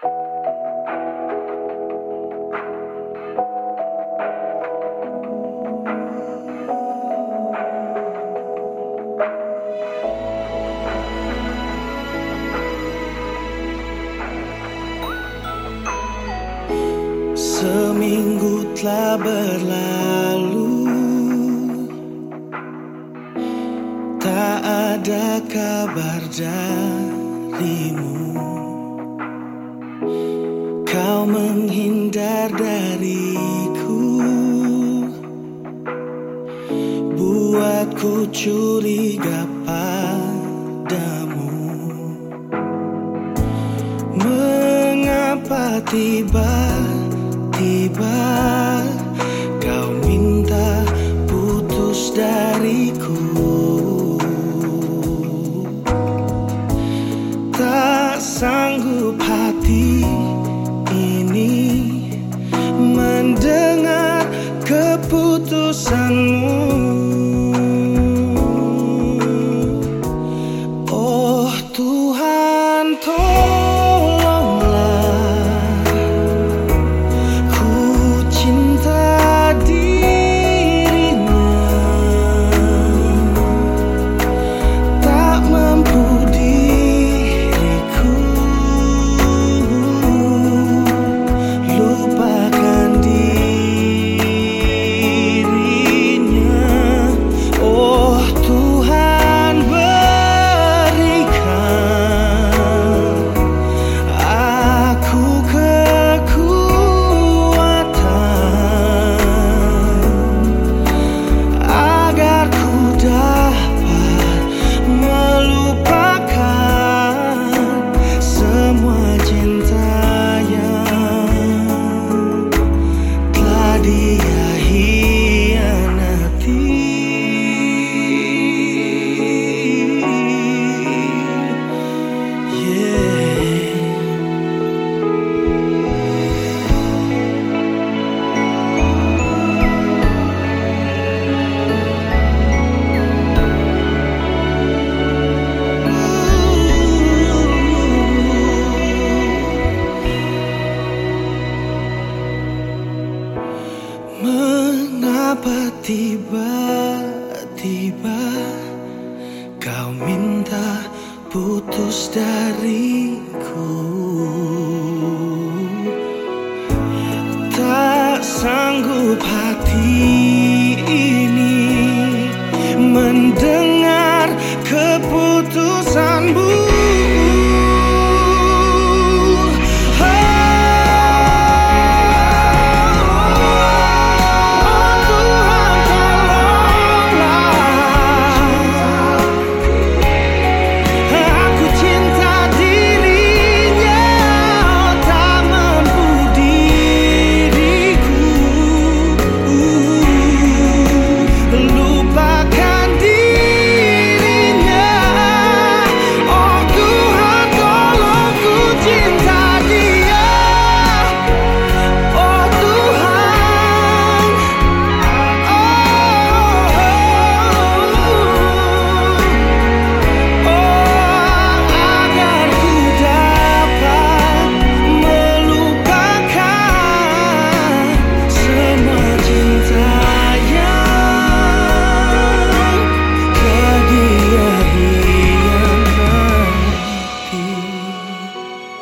Seminggu telah berlalu, tak ada kabar darimu. Kau menghindar dariku, buatku curiga padamu. Mengapa tiba-tiba kau minta putus dariku? Tak sanggup hati ini mendengar keputusanmu. Oh Tuhan, tolonglah, ku cinta dirinya, tak mampu diriku lupakan dirinya. Oh Tuhan, berikan aku kekuatan agar ku dapat melupakan semua cinta yang telah dia hianati. Mengapa tiba-tiba kau minta putus dariku? Tak sanggup hati ini mendengar keputusanmu.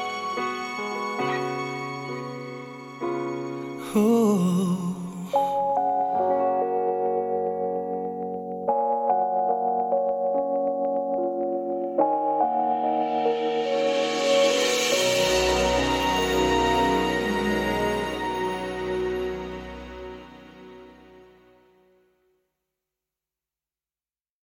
Oh